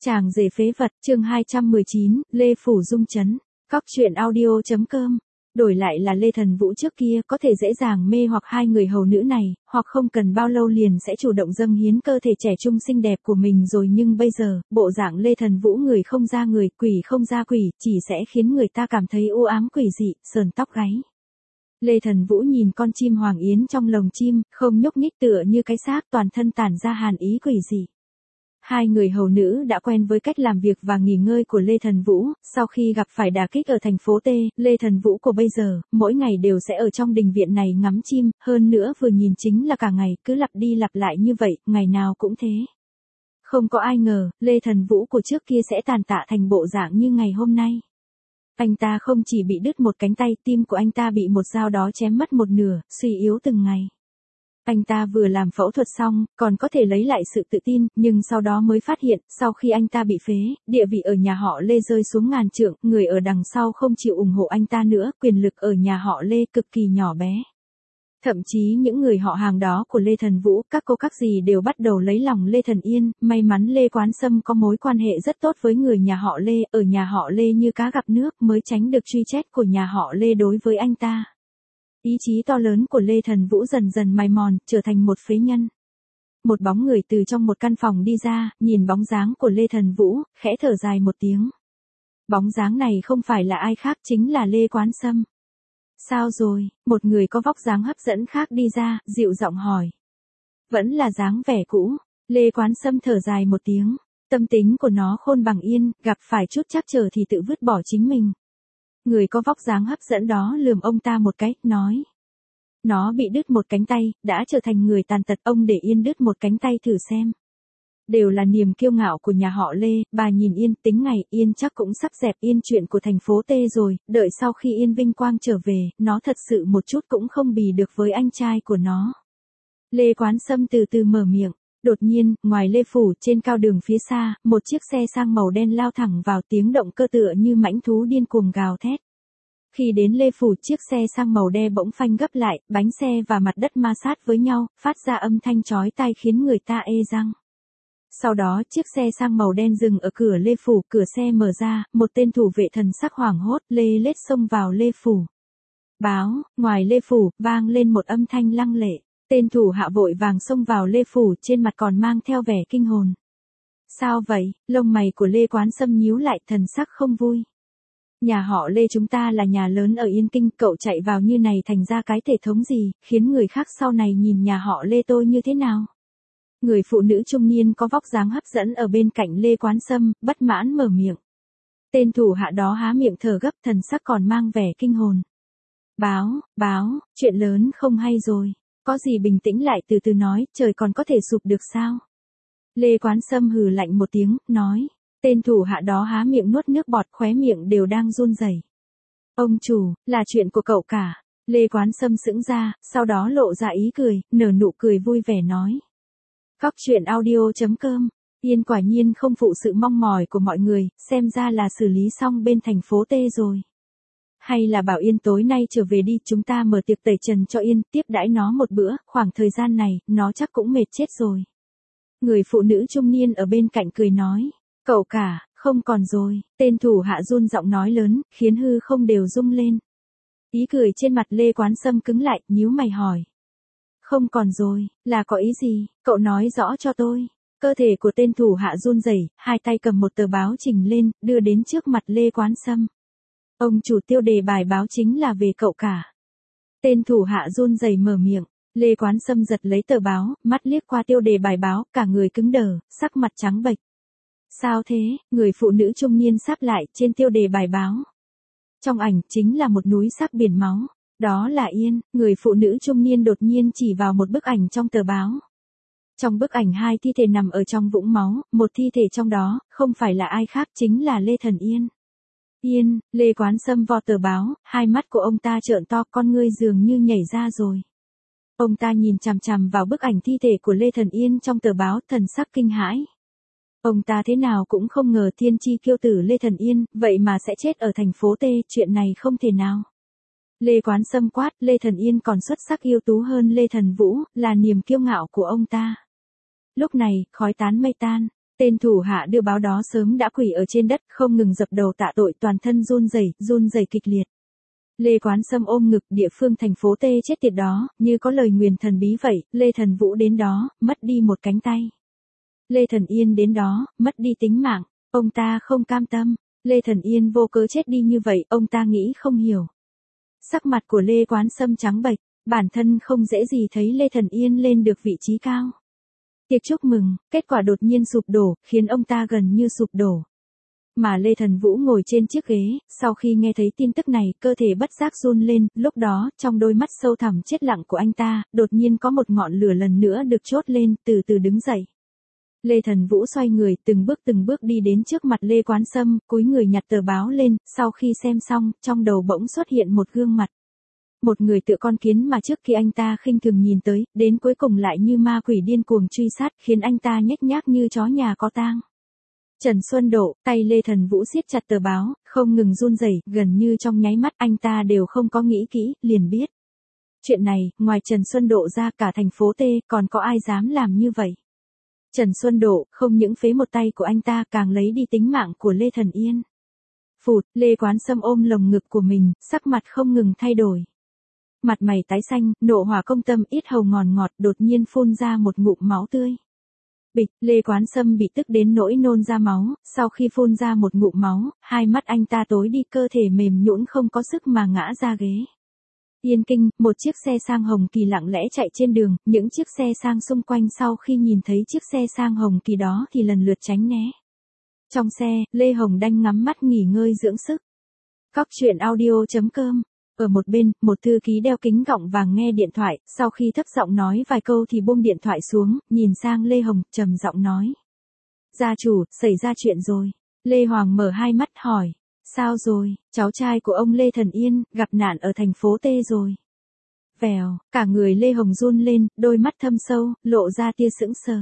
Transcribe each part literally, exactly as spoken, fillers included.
Chàng rể phế vật, chương hai trăm mười chín, Lê Phủ Dung Trấn. Cóc truyện audio.com. Đổi lại là Lê Thần Vũ trước kia có thể dễ dàng mê hoặc hai người hầu nữ này, hoặc không cần bao lâu liền sẽ chủ động dâng hiến cơ thể trẻ trung xinh đẹp của mình rồi, nhưng bây giờ, bộ dạng Lê Thần Vũ người không ra người, quỷ không ra quỷ, chỉ sẽ khiến người ta cảm thấy u ám quỷ dị, sờn tóc gáy. Lê Thần Vũ nhìn con chim hoàng yến trong lồng chim, không nhúc nhích tựa như cái xác, toàn thân tản ra hàn ý quỷ dị. Hai người hầu nữ đã quen với cách làm việc và nghỉ ngơi của Lê Thần Vũ, sau khi gặp phải đả kích ở thành phố T, Lê Thần Vũ của bây giờ, mỗi ngày đều sẽ ở trong đình viện này ngắm chim, hơn nữa vừa nhìn chính là cả ngày, cứ lặp đi lặp lại như vậy, ngày nào cũng thế. Không có ai ngờ, Lê Thần Vũ của trước kia sẽ tàn tạ thành bộ dạng như ngày hôm nay. Anh ta không chỉ bị đứt một cánh tay, tim của anh ta bị một dao đó chém mất một nửa, suy yếu từng ngày. Anh ta vừa làm phẫu thuật xong, còn có thể lấy lại sự tự tin, nhưng sau đó mới phát hiện, sau khi anh ta bị phế, địa vị ở nhà họ Lê rơi xuống ngàn trượng, người ở đằng sau không chịu ủng hộ anh ta nữa, quyền lực ở nhà họ Lê cực kỳ nhỏ bé. Thậm chí những người họ hàng đó của Lê Thần Vũ, các cô các dì đều bắt đầu lấy lòng Lê Thần Yên, may mắn Lê Quán Sâm có mối quan hệ rất tốt với người nhà họ Lê, ở nhà họ Lê như cá gặp nước mới tránh được truy trách của nhà họ Lê đối với anh ta. Ý chí to lớn của Lê Thần Vũ dần dần mài mòn, trở thành một phế nhân. Một bóng người từ trong một căn phòng đi ra, nhìn bóng dáng của Lê Thần Vũ, khẽ thở dài một tiếng. Bóng dáng này không phải là ai khác, chính là Lê Quán Sâm. Sao rồi? Một người có vóc dáng hấp dẫn khác đi ra, dịu giọng hỏi. Vẫn là dáng vẻ cũ. Lê Quán Sâm thở dài một tiếng. Tâm tính của nó khôn bằng yên, gặp phải chút trắc trở thì tự vứt bỏ chính mình. Người có vóc dáng hấp dẫn đó lườm ông ta một cái, nói. Nó bị đứt một cánh tay, đã trở thành người tàn tật, ông để Yên đứt một cánh tay thử xem. Đều là niềm kiêu ngạo của nhà họ Lê, bà nhìn Yên, tính ngày, Yên chắc cũng sắp dẹp Yên chuyện của thành phố T rồi, đợi sau khi Yên vinh quang trở về, nó thật sự một chút cũng không bì được với anh trai của nó. Lê Quán Sâm từ từ mở miệng. Đột nhiên, ngoài Lê Phủ, trên cao đường phía xa, một chiếc xe sang màu đen lao thẳng vào, tiếng động cơ tựa như mãnh thú điên cuồng gào thét. Khi đến Lê Phủ, chiếc xe sang màu đen bỗng phanh gấp lại, bánh xe và mặt đất ma sát với nhau, phát ra âm thanh chói tai khiến người ta ê răng. Sau đó, chiếc xe sang màu đen dừng ở cửa Lê Phủ, cửa xe mở ra, một tên thủ vệ thần sắc hoảng hốt, lê lết xông vào Lê Phủ. Báo, ngoài Lê Phủ, vang lên một âm thanh lăng lệ. Tên thủ hạ vội vàng xông vào Lê Phủ, trên mặt còn mang theo vẻ kinh hồn. Sao vậy? Lông mày của Lê Quán Sâm nhíu lại, thần sắc không vui. Nhà họ Lê chúng ta là nhà lớn ở Yên Kinh, cậu chạy vào như này thành ra cái thể thống gì, khiến người khác sau này nhìn nhà họ Lê tôi như thế nào? Người phụ nữ trung niên có vóc dáng hấp dẫn ở bên cạnh Lê Quán Sâm, bất mãn mở miệng. Tên thủ hạ đó há miệng thở gấp, thần sắc còn mang vẻ kinh hồn. Báo, báo, chuyện lớn không hay rồi. Có gì bình tĩnh lại từ từ nói, trời còn có thể sụp được sao? Lê Quán Sâm hừ lạnh một tiếng, nói. Tên thủ hạ đó há miệng nuốt nước bọt, khóe miệng đều đang run rẩy. Ông chủ, là chuyện của cậu cả. Lê Quán Sâm sững ra, sau đó lộ ra ý cười, nở nụ cười vui vẻ nói. Cóc truyện audio.com. Yên quả nhiên không phụ sự mong mỏi của mọi người, xem ra là xử lý xong bên thành phố T rồi. Hay là bảo Yên tối nay trở về đi, chúng ta mở tiệc tẩy trần cho Yên, tiếp đãi nó một bữa, khoảng thời gian này, nó chắc cũng mệt chết rồi. Người phụ nữ trung niên ở bên cạnh cười nói, cậu cả, không còn rồi, tên thủ hạ run giọng nói lớn, khiến hư không đều rung lên. Ý cười trên mặt Lê Quán Sâm cứng lại, nhíu mày hỏi. Không còn rồi, là có ý gì, cậu nói rõ cho tôi. Cơ thể của tên thủ hạ run rẩy, hai tay cầm một tờ báo trình lên, đưa đến trước mặt Lê Quán Sâm. Ông chủ, tiêu đề bài báo chính là về cậu cả. Tên thủ hạ run rẩy mở miệng, Lê Quán Sâm giật lấy tờ báo, mắt liếc qua tiêu đề bài báo, cả người cứng đờ, sắc mặt trắng bệch. Sao thế? Người phụ nữ trung niên sáp lại, trên tiêu đề bài báo. Trong ảnh, chính là một núi sắc biển máu. Đó là Yên. Người phụ nữ trung niên đột nhiên chỉ vào một bức ảnh trong tờ báo. Trong bức ảnh hai thi thể nằm ở trong vũng máu, một thi thể trong đó, không phải là ai khác, chính là Lê Thần Yên. Yên, Lê Quán Sâm vò tờ báo, hai mắt của ông ta trợn to, con ngươi dường như nhảy ra rồi. Ông ta nhìn chằm chằm vào bức ảnh thi thể của Lê Thần Yên trong tờ báo, thần sắc kinh hãi. Ông ta thế nào cũng không ngờ thiên chi kiêu tử Lê Thần Yên, vậy mà sẽ chết ở thành phố T, chuyện này không thể nào. Lê Quán Sâm quát, Lê Thần Yên còn xuất sắc ưu tú hơn Lê Thần Vũ, là niềm kiêu ngạo của ông ta. Lúc này, khói tán mây tan, Tên thủ hạ đưa báo đó sớm đã quỳ ở trên đất, không ngừng dập đầu tạ tội, toàn thân run rẩy, run rẩy kịch liệt. Lê Quán Sâm ôm ngực, địa phương thành phố T chết tiệt đó, như có lời nguyền thần bí vậy, Lê Thần Vũ đến đó, mất đi một cánh tay. Lê Thần Yên đến đó, mất đi tính mạng, ông ta không cam tâm, Lê Thần Yên vô cớ chết đi như vậy, ông ta nghĩ không hiểu. Sắc mặt của Lê Quán Sâm trắng bệch, bản thân không dễ gì thấy Lê Thần Yên lên được vị trí cao. Tiệc chúc mừng, kết quả đột nhiên sụp đổ, khiến ông ta gần như sụp đổ. Mà Lê Thần Vũ ngồi trên chiếc ghế, sau khi nghe thấy tin tức này, cơ thể bất giác run lên, lúc đó, trong đôi mắt sâu thẳm chết lặng của anh ta, đột nhiên có một ngọn lửa lần nữa được chốt lên, từ từ đứng dậy. Lê Thần Vũ xoay người, từng bước từng bước đi đến trước mặt Lê Quán Sâm, cúi người nhặt tờ báo lên, sau khi xem xong, trong đầu bỗng xuất hiện một gương mặt. Một người tựa con kiến mà trước khi anh ta khinh thường nhìn tới, đến cuối cùng lại như ma quỷ điên cuồng truy sát, khiến anh ta nhếch nhác như chó nhà có tang. Trần Xuân Độ, tay Lê Thần Vũ siết chặt tờ báo, không ngừng run rẩy, gần như trong nháy mắt anh ta đều không có nghĩ kỹ, liền biết. Chuyện này, ngoài Trần Xuân Độ ra cả thành phố T, còn có ai dám làm như vậy? Trần Xuân Độ, không những phế một tay của anh ta, càng lấy đi tính mạng của Lê Thần Yên. Phụt, Lê Quán Sâm ôm lồng ngực của mình, sắc mặt không ngừng thay đổi. Mặt mày tái xanh, nộ hỏa công tâm, ít hầu ngòn ngọt, đột nhiên phun ra một ngụm máu tươi. Bịch, Lê Quán Sâm bị tức đến nỗi nôn ra máu, sau khi phun ra một ngụm máu, hai mắt anh ta tối đi, cơ thể mềm nhũn không có sức mà ngã ra ghế. Yên Kinh, một chiếc xe sang hồng kỳ lặng lẽ chạy trên đường, những chiếc xe sang xung quanh sau khi nhìn thấy chiếc xe sang hồng kỳ đó thì lần lượt tránh né. Trong xe, Lê Hồng Đanh ngắm mắt nghỉ ngơi dưỡng sức. Cóc truyện audio chấm com. Ở một bên, một thư ký đeo kính gọng vàng nghe điện thoại, sau khi thấp giọng nói vài câu thì buông điện thoại xuống, nhìn sang Lê Hồng, trầm giọng nói. Gia chủ, xảy ra chuyện rồi. Lê Hoàng mở hai mắt hỏi. Sao rồi, cháu trai của ông Lê Thần Yên, gặp nạn ở thành phố T rồi. Vèo, cả người Lê Hồng run lên, đôi mắt thâm sâu, lộ ra tia sững sờ.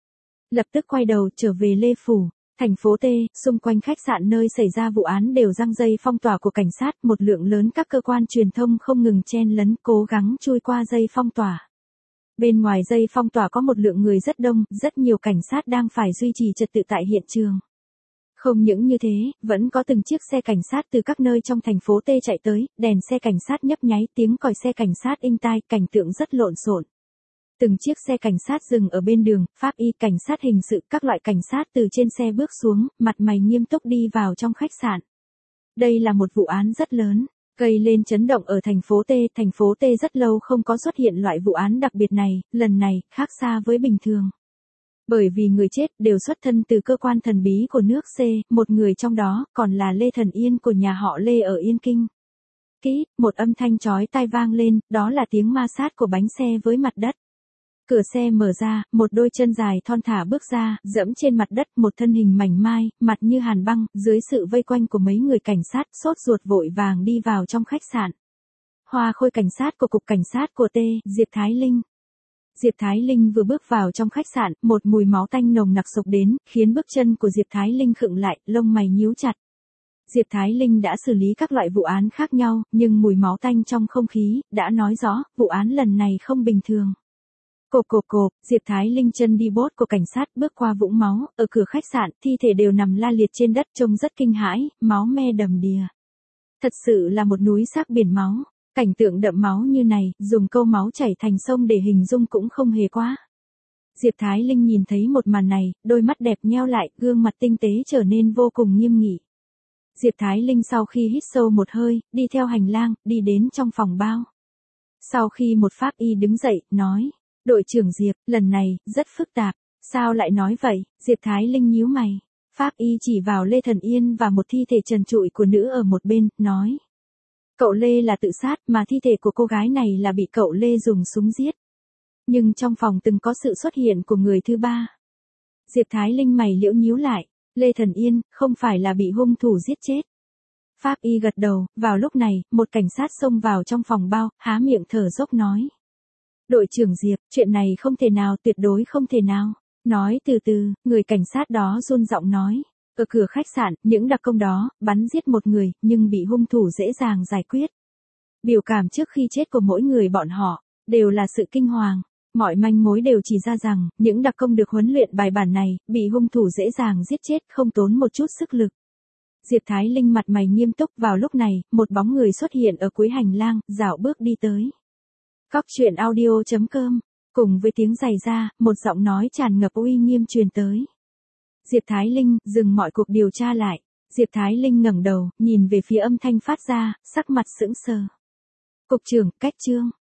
Lập tức quay đầu trở về Lê Phủ. Thành phố T, xung quanh khách sạn nơi xảy ra vụ án đều giăng dây phong tỏa của cảnh sát, một lượng lớn các cơ quan truyền thông không ngừng chen lấn, cố gắng chui qua dây phong tỏa. Bên ngoài dây phong tỏa có một lượng người rất đông, rất nhiều cảnh sát đang phải duy trì trật tự tại hiện trường. Không những như thế, vẫn có từng chiếc xe cảnh sát từ các nơi trong thành phố T chạy tới, đèn xe cảnh sát nhấp nháy, tiếng còi xe cảnh sát inh tai, cảnh tượng rất lộn xộn. Từng chiếc xe cảnh sát dừng ở bên đường, pháp y, cảnh sát hình sự, các loại cảnh sát từ trên xe bước xuống, mặt mày nghiêm túc đi vào trong khách sạn. Đây là một vụ án rất lớn, gây lên chấn động ở thành phố T. Thành phố T rất lâu không có xuất hiện loại vụ án đặc biệt này, lần này, khác xa với bình thường. Bởi vì người chết đều xuất thân từ cơ quan thần bí của nước C, một người trong đó còn là Lê Thần Yên của nhà họ Lê ở Yên Kinh. Kỹ, một âm thanh chói tai vang lên, đó là tiếng ma sát của bánh xe với mặt đất. Cửa xe mở ra, một đôi chân dài thon thả bước ra, dẫm trên mặt đất, một thân hình mảnh mai, mặt như hàn băng, dưới sự vây quanh của mấy người cảnh sát, sốt ruột vội vàng đi vào trong khách sạn. Hoa khôi cảnh sát của cục cảnh sát của T, Diệp Thái Linh. Diệp Thái Linh vừa bước vào trong khách sạn, một mùi máu tanh nồng nặc xộc đến, khiến bước chân của Diệp Thái Linh khựng lại, lông mày nhíu chặt. Diệp Thái Linh đã xử lý các loại vụ án khác nhau, nhưng mùi máu tanh trong không khí, đã nói rõ, vụ án lần này không bình thường. Cộp cộp cộp, Diệp Thái Linh chân đi bốt của cảnh sát bước qua vũng máu, ở cửa khách sạn, thi thể đều nằm la liệt trên đất trông rất kinh hãi, máu me đầm đìa. Thật sự là một núi xác biển máu, cảnh tượng đậm máu như này, dùng câu máu chảy thành sông để hình dung cũng không hề quá. Diệp Thái Linh nhìn thấy một màn này, đôi mắt đẹp nheo lại, gương mặt tinh tế trở nên vô cùng nghiêm nghị. Diệp Thái Linh sau khi hít sâu một hơi, đi theo hành lang, đi đến trong phòng bao. Sau khi một pháp y đứng dậy, nói. Đội trưởng Diệp, lần này, rất phức tạp. Sao lại nói vậy? Diệp Thái Linh nhíu mày. Pháp y chỉ vào Lê Thần Yên và một thi thể trần trụi của nữ ở một bên, nói. Cậu Lê là tự sát, mà thi thể của cô gái này là bị cậu Lê dùng súng giết. Nhưng trong phòng từng có sự xuất hiện của người thứ ba. Diệp Thái Linh mày liễu nhíu lại. Lê Thần Yên, không phải là bị hung thủ giết chết. Pháp y gật đầu, vào lúc này, một cảnh sát xông vào trong phòng bao, há miệng thở dốc nói. Đội trưởng Diệp, chuyện này không thể nào, tuyệt đối không thể nào. Nói từ từ, người cảnh sát đó run giọng nói. Ở cửa khách sạn, những đặc công đó, bắn giết một người, nhưng bị hung thủ dễ dàng giải quyết. Biểu cảm trước khi chết của mỗi người bọn họ, đều là sự kinh hoàng. Mọi manh mối đều chỉ ra rằng, những đặc công được huấn luyện bài bản này, bị hung thủ dễ dàng giết chết không tốn một chút sức lực. Diệp Thái Linh mặt mày nghiêm túc, vào lúc này, một bóng người xuất hiện ở cuối hành lang, dạo bước đi tới. Cóc truyện audio chấm com, cùng với tiếng giày da, một giọng nói tràn ngập uy nghiêm truyền tới. Diệp Thái Linh, dừng mọi cuộc điều tra lại. Diệp Thái Linh ngẩng đầu, nhìn về phía âm thanh phát ra, sắc mặt sững sờ. Cục trưởng, cách chương.